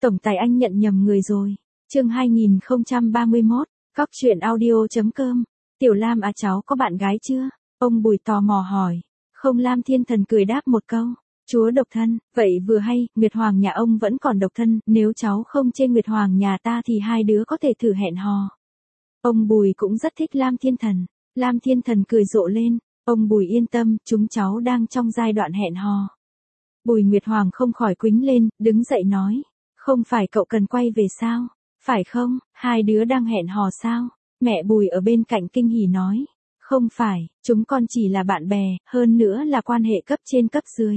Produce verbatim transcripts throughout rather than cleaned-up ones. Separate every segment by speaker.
Speaker 1: Tổng tài anh nhận nhầm người rồi. Chương hai nghìn không trăm ba mươi mốt, Cóc truyện audio chấm com. Tiểu Lam à, cháu có bạn gái chưa? Ông Bùi tò mò hỏi. Không, Lam Thiên Thần cười đáp một câu. Chúa độc thân, vậy vừa hay, Nguyệt Hoàng nhà ông vẫn còn độc thân, nếu cháu không chê Nguyệt Hoàng nhà ta thì hai đứa có thể thử hẹn hò. Ông Bùi cũng rất thích Lam Thiên Thần. Lam Thiên Thần cười rộ lên. Ông Bùi yên tâm, chúng cháu đang trong giai đoạn hẹn hò. Bùi Nguyệt Hoàng không khỏi quýnh lên, đứng dậy nói. Không phải cậu cần quay về sao? Phải không, hai đứa đang hẹn hò sao? Mẹ Bùi ở bên cạnh kinh hỉ nói. Không phải, chúng con chỉ là bạn bè, hơn nữa là quan hệ cấp trên cấp dưới.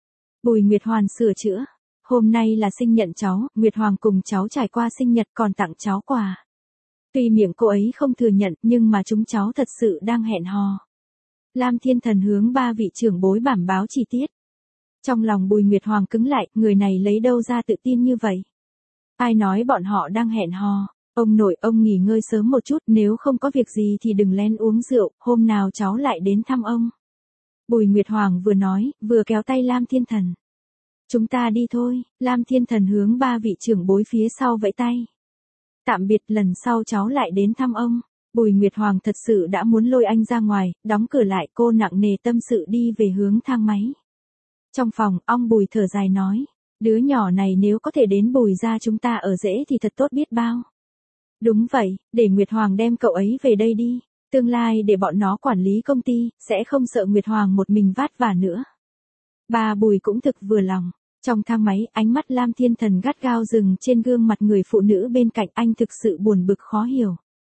Speaker 1: Bùi Nguyệt Hoàng sửa chữa. Hôm nay là sinh nhật cháu, Nguyệt Hoàng cùng cháu trải qua sinh nhật còn tặng cháu quà. Tuy miệng cô ấy không thừa nhận nhưng mà chúng cháu thật sự đang hẹn hò. Lam Thiên Thần hướng ba vị trưởng bối bảm báo chi tiết. Trong lòng Bùi Nguyệt Hoàng cứng lại, người này lấy đâu ra tự tin như vậy? Ai nói bọn họ đang hẹn hò? Ông nội, ông nghỉ ngơi sớm một chút, nếu không có việc gì thì đừng lén uống rượu, hôm nào cháu lại đến thăm ông. Bùi Nguyệt Hoàng vừa nói, vừa kéo tay Lam Thiên Thần. Chúng ta đi thôi. Lam Thiên Thần hướng ba vị trưởng bối phía sau vẫy tay. Tạm biệt, lần sau cháu lại đến thăm ông. Bùi Nguyệt Hoàng thật sự đã muốn lôi anh ra ngoài, đóng cửa lại, cô nặng nề tâm sự đi về hướng thang máy. Trong phòng, ông Bùi thở dài nói. Đứa nhỏ này nếu có thể đến Bùi gia chúng ta ở dễ thì thật tốt biết bao. Đúng vậy, để Nguyệt Hoàng đem cậu ấy về đây đi. Tương lai để bọn nó quản lý công ty, sẽ không sợ Nguyệt Hoàng một mình vát vả nữa. Bà Bùi cũng thực vừa lòng. Trong thang máy, ánh mắt Lam Thiên Thần gắt gao dừng trên gương mặt người phụ nữ bên cạnh, anh thực sự buồn bực khó hiểu.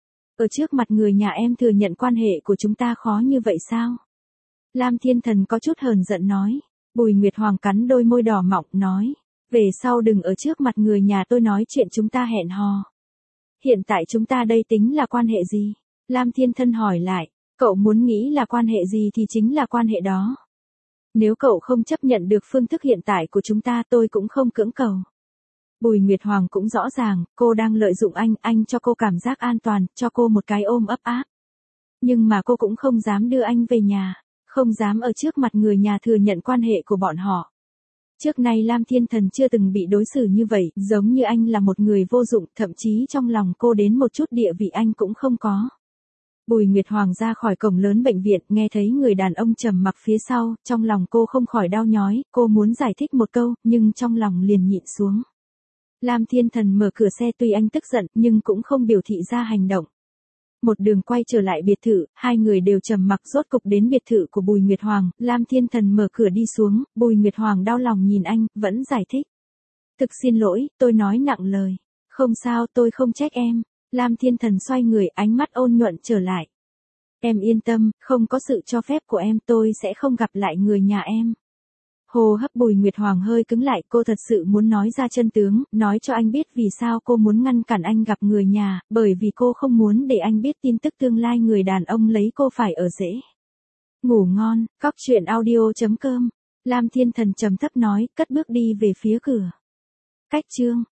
Speaker 1: Ở trước mặt người nhà em thừa nhận quan hệ của chúng ta khó như vậy sao? Lam Thiên Thần có chút hờn giận nói. Bùi Nguyệt Hoàng cắn đôi môi đỏ mọng nói. Về sau đừng ở trước mặt người nhà tôi nói chuyện chúng ta hẹn hò. Hiện tại chúng ta đây tính là quan hệ gì? Lam Thiên Thần hỏi lại. Cậu muốn nghĩ là quan hệ gì thì chính là quan hệ đó. Nếu cậu không chấp nhận được phương thức hiện tại của chúng ta tôi cũng không cưỡng cầu. Bùi Nguyệt Hoàng cũng rõ ràng, cô đang lợi dụng anh, anh cho cô cảm giác an toàn, cho cô một cái ôm ấp áp. Nhưng mà cô cũng không dám đưa anh về nhà, không dám ở trước mặt người nhà thừa nhận quan hệ của bọn họ. Trước nay Lam Thiên Thần chưa từng bị đối xử như vậy, giống như anh là một người vô dụng, thậm chí trong lòng cô đến một chút địa vị anh cũng không có. Bùi Nguyệt Hoàng ra khỏi cổng lớn bệnh viện, nghe thấy người đàn ông trầm mặc phía sau, trong lòng cô không khỏi đau nhói, cô muốn giải thích một câu, nhưng trong lòng liền nhịn xuống. Lam Thiên Thần mở cửa xe, tuy anh tức giận, nhưng cũng không biểu thị ra hành động. Một đường quay trở lại biệt thự, hai người đều trầm mặc, rốt cục đến biệt thự của Bùi Nguyệt Hoàng, Lam Thiên Thần mở cửa đi xuống, Bùi Nguyệt Hoàng đau lòng nhìn anh, vẫn giải thích. Thực xin lỗi, tôi nói nặng lời. Không sao, tôi không trách em. Lam Thiên Thần xoay người, ánh mắt ôn nhuận trở lại. Em yên tâm, không có sự cho phép của em tôi sẽ không gặp lại người nhà em. Hô hấp Bùi Nguyệt Hoàng hơi cứng lại, cô thật sự muốn nói ra chân tướng, nói cho anh biết vì sao cô muốn ngăn cản anh gặp người nhà, bởi vì cô không muốn để anh biết tin tức tương lai người đàn ông lấy cô phải ở rễ. Ngủ ngon, Cóc truyện audio chấm com. Lam Thiên Thần trầm thấp nói, cất bước đi về phía cửa. Cách chương